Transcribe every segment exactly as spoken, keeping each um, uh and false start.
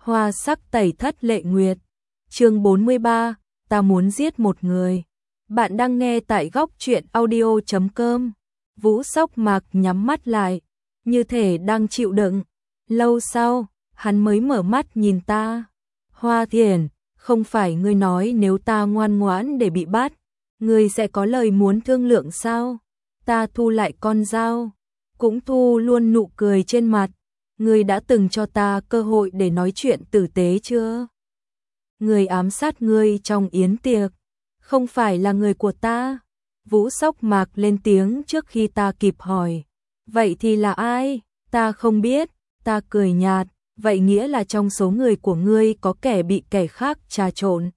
Hoa sắc tẩy thất lệ nguyệt. Chương bốn mươi ba, ta muốn giết một người. Bạn đang nghe tại góc truyện audio chấm com. Vũ Sóc Mạc nhắm mắt lại, như thể đang chịu đựng. Lâu sau, hắn mới mở mắt nhìn ta. Hoa Thiển, không phải ngươi nói nếu ta ngoan ngoãn để bị bắt, ngươi sẽ có lời muốn thương lượng sao? Ta thu lại con dao, cũng thu luôn nụ cười trên mặt. Ngươi đã từng cho ta cơ hội để nói chuyện tử tế chưa? Người ám sát ngươi trong yến tiệc, không phải là người của ta. Vũ Sóc Mạc lên tiếng trước khi ta kịp hỏi. Vậy thì là ai? Ta không biết. Ta cười nhạt. Vậy nghĩa là trong số người của ngươi có kẻ bị kẻ khác trà trộn.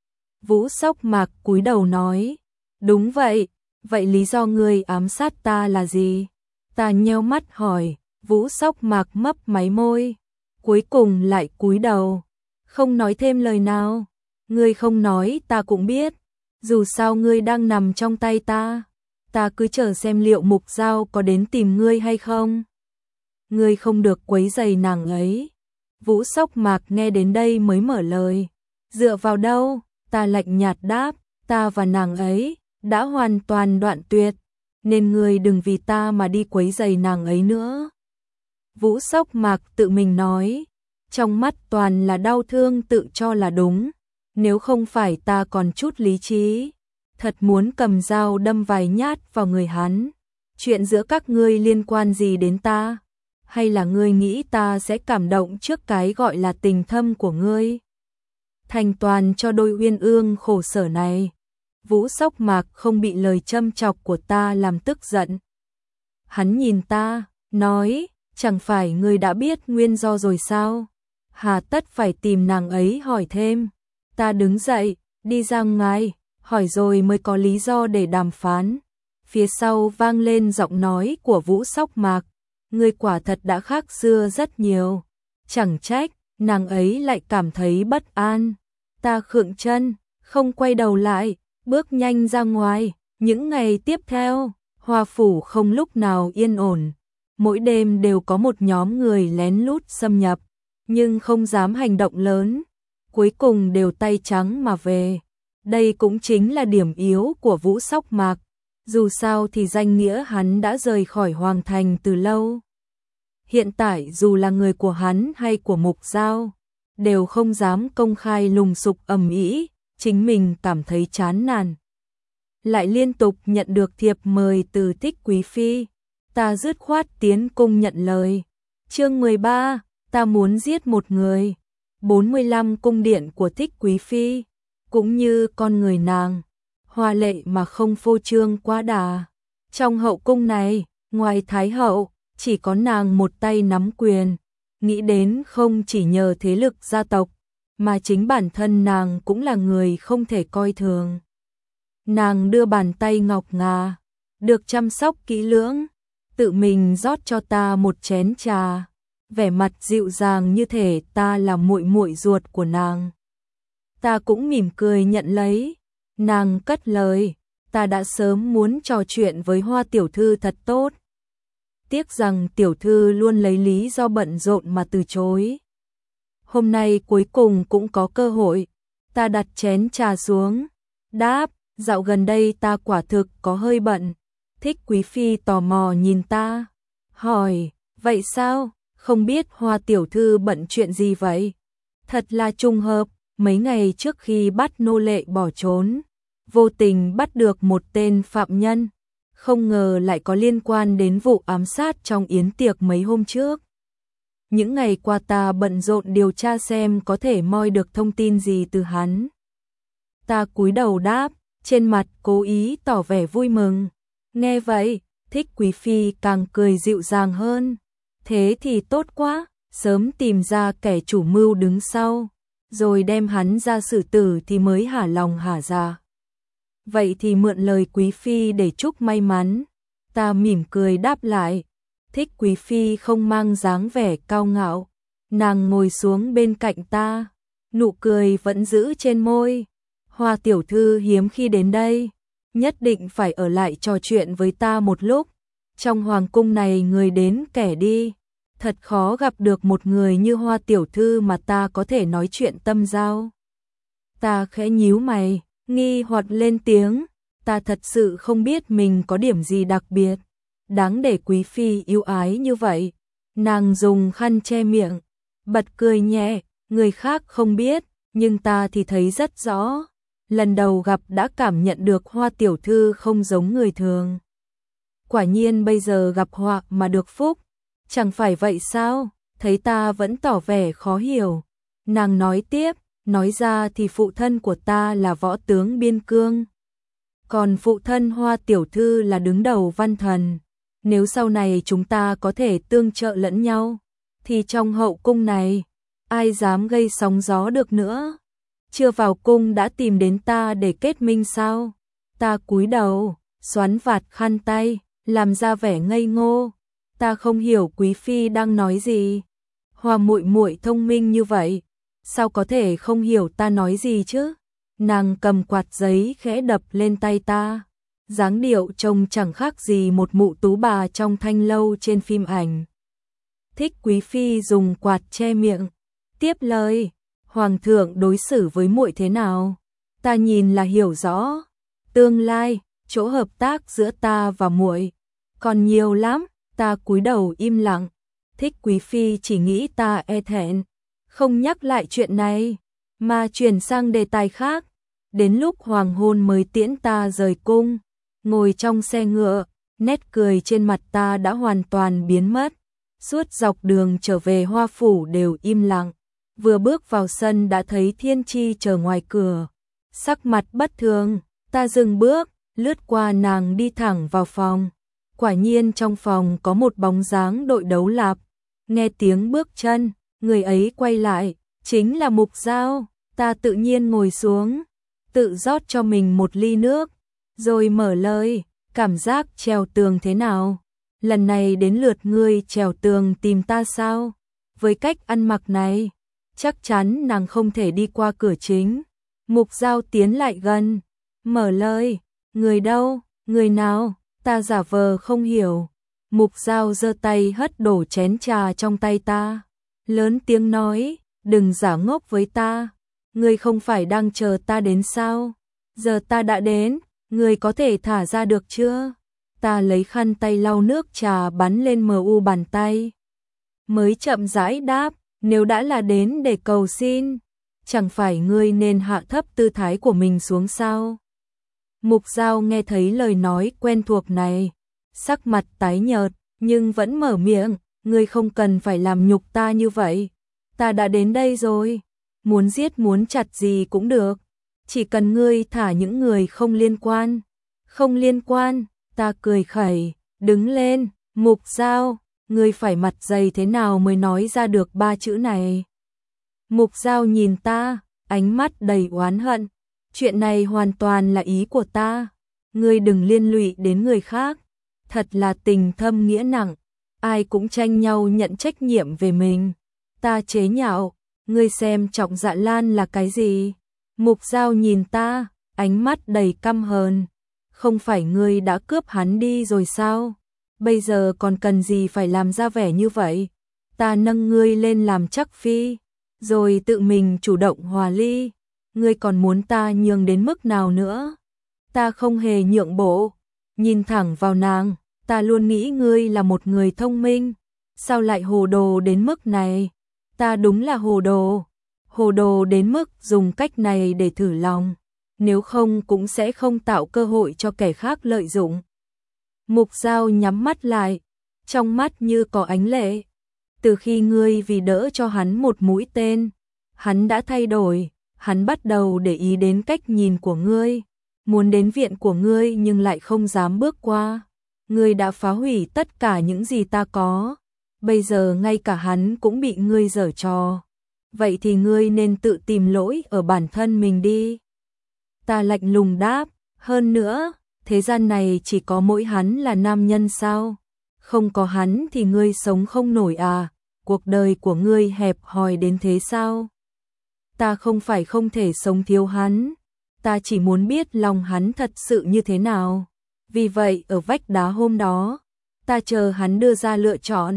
Vũ Sóc Mạc cúi đầu nói. Đúng vậy. Vậy lý do ngươi ám sát ta là gì? Ta nheo mắt hỏi. Vũ Sóc Mạc mấp máy môi, cuối cùng lại cúi đầu, không nói thêm lời nào. Ngươi không nói ta cũng biết, dù sao ngươi đang nằm trong tay ta, ta cứ chờ xem liệu Mục Giao có đến tìm ngươi hay không. Ngươi không được quấy rầy nàng ấy. Vũ Sóc Mạc nghe đến đây mới mở lời. Dựa vào đâu? Ta lạnh nhạt đáp, ta và nàng ấy đã hoàn toàn đoạn tuyệt, nên ngươi đừng vì ta mà đi quấy rầy nàng ấy nữa. Vũ Sóc Mạc tự mình nói, trong mắt toàn là đau thương, tự cho là đúng. Nếu không phải ta còn chút lý trí, thật muốn cầm dao đâm vài nhát vào người hắn. Chuyện giữa các ngươi liên quan gì đến ta? Hay là ngươi nghĩ ta sẽ cảm động trước cái gọi là tình thâm của ngươi? Thành toàn cho đôi uyên ương khổ sở này. Vũ Sóc Mạc không bị lời châm chọc của ta làm tức giận. Hắn nhìn ta, nói, chẳng phải ngươi đã biết nguyên do rồi sao? Hà tất phải tìm nàng ấy hỏi thêm. Ta đứng dậy, đi ra ngoài, hỏi rồi mới có lý do để đàm phán. Phía sau vang lên giọng nói của Vũ Sóc Mạc. Ngươi quả thật đã khác xưa rất nhiều. Chẳng trách, nàng ấy lại cảm thấy bất an. Ta khựng chân, không quay đầu lại, bước nhanh ra ngoài. Những ngày tiếp theo, Hoa Phủ không lúc nào yên ổn. Mỗi đêm đều có một nhóm người lén lút xâm nhập, nhưng không dám hành động lớn, cuối cùng đều tay trắng mà về. Đây cũng chính là điểm yếu của Vũ Sóc Mạc, dù sao thì danh nghĩa hắn đã rời khỏi Hoàng Thành từ lâu. Hiện tại dù là người của hắn hay của Mục Giao, đều không dám công khai lùng sục ầm ĩ, chính mình cảm thấy chán nản. Lại liên tục nhận được thiệp mời từ Thích Quý Phi. Ta dứt khoát tiến cung nhận lời. Chương mười ba, ta muốn giết một người. bốn mươi lăm cung điện của Thích Quý Phi, cũng như con người nàng, hoa lệ mà không phô trương quá đà. Trong hậu cung này, ngoài Thái hậu, chỉ có nàng một tay nắm quyền. Nghĩ đến không chỉ nhờ thế lực gia tộc, mà chính bản thân nàng cũng là người không thể coi thường. Nàng đưa bàn tay ngọc ngà, được chăm sóc kỹ lưỡng, tự mình rót cho ta một chén trà, vẻ mặt dịu dàng như thể ta là muội muội ruột của nàng. Ta cũng mỉm cười nhận lấy. Nàng cất lời, ta đã sớm muốn trò chuyện với Hoa tiểu thư thật tốt. Tiếc rằng tiểu thư luôn lấy lý do bận rộn mà từ chối. Hôm nay cuối cùng cũng có cơ hội. Ta đặt chén trà xuống, đáp, dạo gần đây ta quả thực có hơi bận. Thích Quý Phi tò mò nhìn ta, hỏi, vậy sao, không biết Hoa tiểu thư bận chuyện gì vậy? Thật là trùng hợp, mấy ngày trước khi bắt nô lệ bỏ trốn, vô tình bắt được một tên phạm nhân, không ngờ lại có liên quan đến vụ ám sát trong yến tiệc mấy hôm trước. Những ngày qua ta bận rộn điều tra xem có thể moi được thông tin gì từ hắn. Ta cúi đầu đáp, trên mặt cố ý tỏ vẻ vui mừng. Nghe vậy, Thích Quý Phi càng cười dịu dàng hơn. Thế thì tốt quá, sớm tìm ra kẻ chủ mưu đứng sau, rồi đem hắn ra xử tử thì mới hả lòng hả dạ. Vậy thì mượn lời Quý Phi để chúc may mắn. Ta mỉm cười đáp lại. Thích Quý Phi không mang dáng vẻ cao ngạo. Nàng ngồi xuống bên cạnh ta, nụ cười vẫn giữ trên môi. Hoa tiểu thư hiếm khi đến đây, nhất định phải ở lại trò chuyện với ta một lúc. Trong hoàng cung này người đến kẻ đi, Thật khó gặp được một người như Hoa tiểu thư mà ta có thể nói chuyện tâm giao. Ta khẽ nhíu mày, nghi hoặc lên tiếng, ta thật sự không biết mình có điểm gì đặc biệt, đáng để quý phi yêu ái như vậy. Nàng dùng khăn che miệng, bật cười nhẹ, người khác không biết, nhưng ta thì thấy rất rõ. Lần đầu gặp đã cảm nhận được Hoa tiểu thư không giống người thường. Quả nhiên bây giờ gặp họa mà được phúc, chẳng phải vậy sao? Thấy ta vẫn tỏ vẻ khó hiểu. Nàng nói tiếp, nói ra thì phụ thân của ta là võ tướng biên cương. Còn phụ thân Hoa tiểu thư là đứng đầu văn thần. Nếu sau này chúng ta có thể tương trợ lẫn nhau, thì trong hậu cung này, ai dám gây sóng gió được nữa? Chưa vào cung đã tìm đến ta để kết minh sao? Ta cúi đầu, xoắn vạt khăn tay, làm ra vẻ ngây ngô. Ta không hiểu quý phi đang nói gì. Hoa muội muội thông minh như vậy, sao có thể không hiểu ta nói gì chứ? Nàng cầm quạt giấy khẽ đập lên tay ta, dáng điệu trông chẳng khác gì một mụ tú bà trong thanh lâu trên phim ảnh. Thích quý phi dùng quạt che miệng, tiếp lời, hoàng thượng đối xử với muội thế nào? Ta nhìn là hiểu rõ, tương lai, chỗ hợp tác giữa ta và muội còn nhiều lắm. Ta cúi đầu im lặng, Thích quý phi chỉ nghĩ ta e thẹn, không nhắc lại chuyện này, mà chuyển sang đề tài khác. Đến lúc hoàng hôn mới tiễn ta rời cung, ngồi trong xe ngựa, nét cười trên mặt ta đã hoàn toàn biến mất. Suốt dọc đường trở về Hoa phủ đều im lặng, vừa bước vào sân đã thấy Thiên Chi chờ ngoài cửa, sắc mặt bất thường. Ta dừng bước, lướt qua nàng đi thẳng vào phòng. Quả nhiên trong phòng có một bóng dáng đội đấu lạp. Nghe tiếng bước chân, người ấy quay lại, chính là Mục Dao. Ta tự nhiên ngồi xuống, tự rót cho mình một ly nước, rồi mở lời, cảm giác trèo tường thế nào? Lần này đến lượt ngươi trèo tường tìm ta sao? Với cách ăn mặc này, chắc chắn nàng không thể đi qua cửa chính. Mục Dao tiến lại gần, mở lời, người đâu, người nào? Ta giả vờ không hiểu. Mục Dao giơ tay hất đổ chén trà trong tay ta, lớn tiếng nói, đừng giả ngốc với ta. Ngươi không phải đang chờ ta đến sao? Giờ ta đã đến, ngươi có thể thả ra được chưa? Ta lấy khăn tay lau nước trà bắn lên mờ u bàn tay, mới chậm rãi đáp, nếu đã là đến để cầu xin, chẳng phải ngươi nên hạ thấp tư thái của mình xuống sao? Mục Dao nghe thấy lời nói quen thuộc này, sắc mặt tái nhợt, nhưng vẫn mở miệng, ngươi không cần phải làm nhục ta như vậy. Ta đã đến đây rồi, muốn giết muốn chặt gì cũng được, chỉ cần ngươi thả những người không liên quan. Không liên quan, ta cười khẩy, đứng lên, Mục Dao, ngươi phải mặt dày thế nào mới nói ra được ba chữ này? Mục Dao nhìn ta, ánh mắt đầy oán hận. Chuyện này hoàn toàn là ý của ta, ngươi đừng liên lụy đến người khác. Thật là tình thâm nghĩa nặng, ai cũng tranh nhau nhận trách nhiệm về mình. Ta chế nhạo, ngươi xem Trọng Dạ Lan là cái gì? Mục Dao nhìn ta, ánh mắt đầy căm hờn. Không phải ngươi đã cướp hắn đi rồi sao? Bây giờ còn cần gì phải làm ra vẻ như vậy? Ta nâng ngươi lên làm chắc phi, rồi tự mình chủ động hòa ly. Ngươi còn muốn ta nhường đến mức nào nữa? Ta không hề nhượng bộ, nhìn thẳng vào nàng, ta luôn nghĩ ngươi là một người thông minh, sao lại hồ đồ đến mức này? Ta đúng là hồ đồ, hồ đồ đến mức dùng cách này để thử lòng, nếu không cũng sẽ không tạo cơ hội cho kẻ khác lợi dụng. Mục Dao nhắm mắt lại, trong mắt như có ánh lệ. Từ khi ngươi vì đỡ cho hắn một mũi tên, hắn đã thay đổi. Hắn bắt đầu để ý đến cách nhìn của ngươi, muốn đến viện của ngươi nhưng lại không dám bước qua. Ngươi đã phá hủy tất cả những gì ta có, bây giờ ngay cả hắn cũng bị ngươi giở trò. Vậy thì ngươi nên tự tìm lỗi ở bản thân mình đi. Ta lạnh lùng đáp, hơn nữa, thế gian này chỉ có mỗi hắn là nam nhân sao? Không có hắn thì ngươi sống không nổi à? Cuộc đời của ngươi hẹp hòi đến thế sao? Ta không phải không thể sống thiếu hắn, ta chỉ muốn biết lòng hắn thật sự như thế nào. Vì vậy ở vách đá hôm đó, ta chờ hắn đưa ra lựa chọn,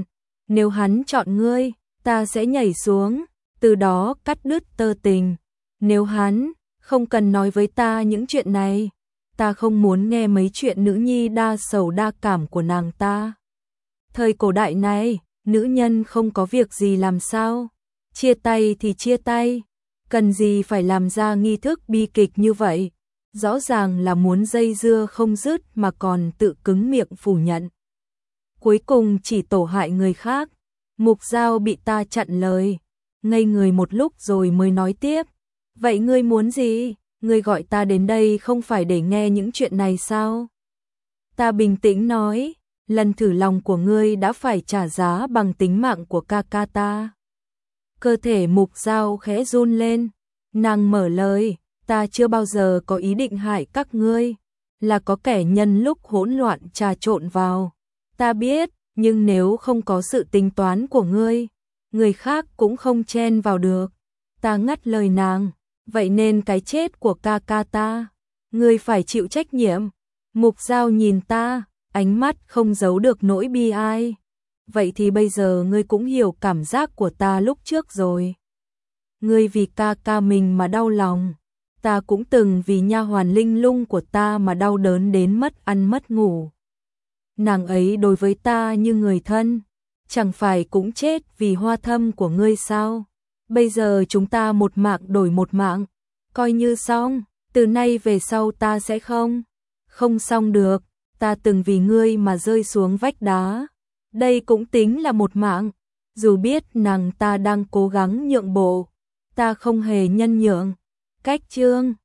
Nếu hắn chọn ngươi, ta sẽ nhảy xuống, từ đó cắt đứt tơ tình. Nếu hắn không cần nói với ta những chuyện này, ta không muốn nghe mấy chuyện nữ nhi đa sầu đa cảm của nàng ta. Thời cổ đại này, nữ nhân không có việc gì làm sao? Chia tay thì chia tay, cần gì phải làm ra nghi thức bi kịch như vậy? Rõ ràng là muốn dây dưa không dứt mà còn tự cứng miệng phủ nhận. Cuối cùng chỉ tổ hại người khác. Mục Giao bị ta chặn lời, ngây người một lúc rồi mới nói tiếp. Vậy ngươi muốn gì? Ngươi gọi ta đến đây không phải để nghe những chuyện này sao? Ta bình tĩnh nói, lần thử lòng của ngươi đã phải trả giá bằng tính mạng của ca ca ta. Cơ thể Mục Giao khẽ run lên, nàng mở lời, ta chưa bao giờ có ý định hại các ngươi, là có kẻ nhân lúc hỗn loạn trà trộn vào. Ta biết, nhưng nếu không có sự tính toán của ngươi, người khác cũng không chen vào được. Ta ngắt lời nàng, vậy nên cái chết của ca ca ta, ngươi phải chịu trách nhiệm. Mục Giao nhìn ta, ánh mắt không giấu được nỗi bi ai. Vậy thì bây giờ ngươi cũng hiểu cảm giác của ta lúc trước rồi. Ngươi vì ca ca mình mà đau lòng, ta cũng từng vì nha hoàn linh lung của ta mà đau đớn đến mất ăn mất ngủ. Nàng ấy đối với ta như người thân, chẳng phải cũng chết vì hoa thâm của ngươi sao? Bây giờ chúng ta một mạng đổi một mạng, coi như xong, từ nay về sau ta sẽ không, không xong được, ta từng vì ngươi mà rơi xuống vách đá, đây cũng tính là một mạng, dù biết nàng ta đang cố gắng nhượng bộ, ta không hề nhân nhượng. Cách chương